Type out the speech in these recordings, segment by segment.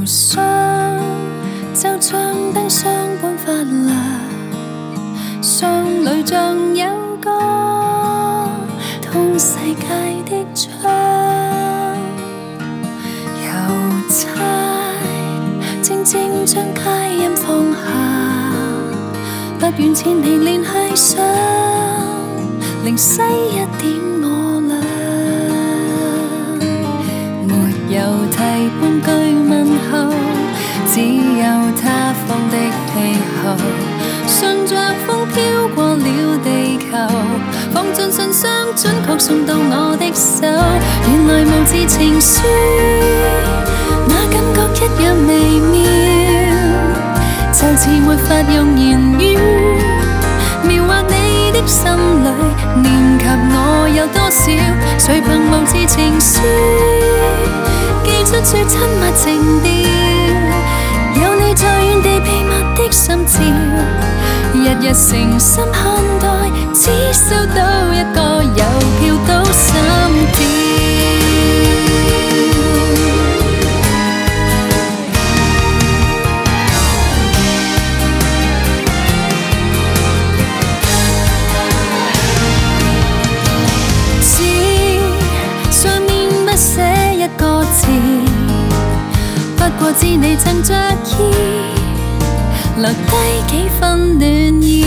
霜，就像燈霜般發亮，夢裏像有個通世界的窗，郵差靜靜將佳音放下，不遠千里聯繫上，靈犀一點我倆，沒有替半句問候，只有他放的氣候，順着風飄過了地球，放進信箱，準確送到我的手。原來無字情書，那感覺一樣微妙，就似沒法用言語描畫你的心裏，念及我有多少，誰憑無字情書記出最親密情調，有你在遠地秘密的心照，日日誠心看待，只收到一個郵票到心跳。紙上面不寫一個字，不過知你曾着意，留低幾分暖意，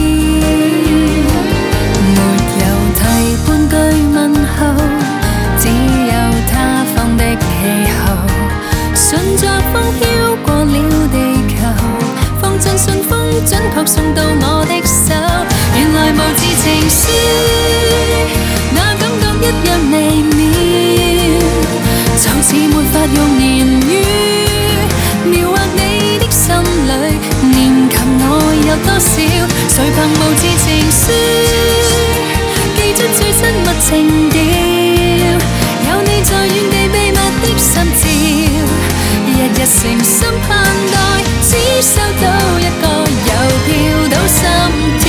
沒有替半句問候，只有他放的氣候，順着風飄過了地球，放進信封，準確送到我的手。原來無字情書，那感覺一樣微妙，就似沒法用言語描畫你的心裏，念及我有多少，誰憑無字情書記出最親密情調，有你在遠地秘密的心照，日日誠心盼待，只收到一個郵票到心跳。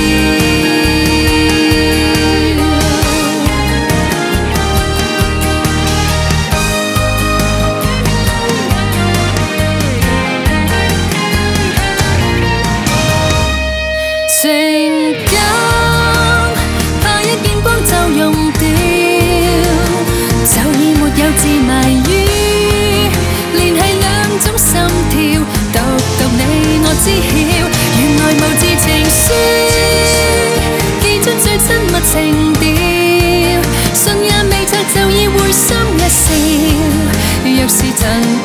情感怕一見光就溶掉，就已沒有字謎語，連繫兩種心跳，獨獨你我知曉。原來無字情書記出最親密情調，信也未拆就已會心一笑，若是曾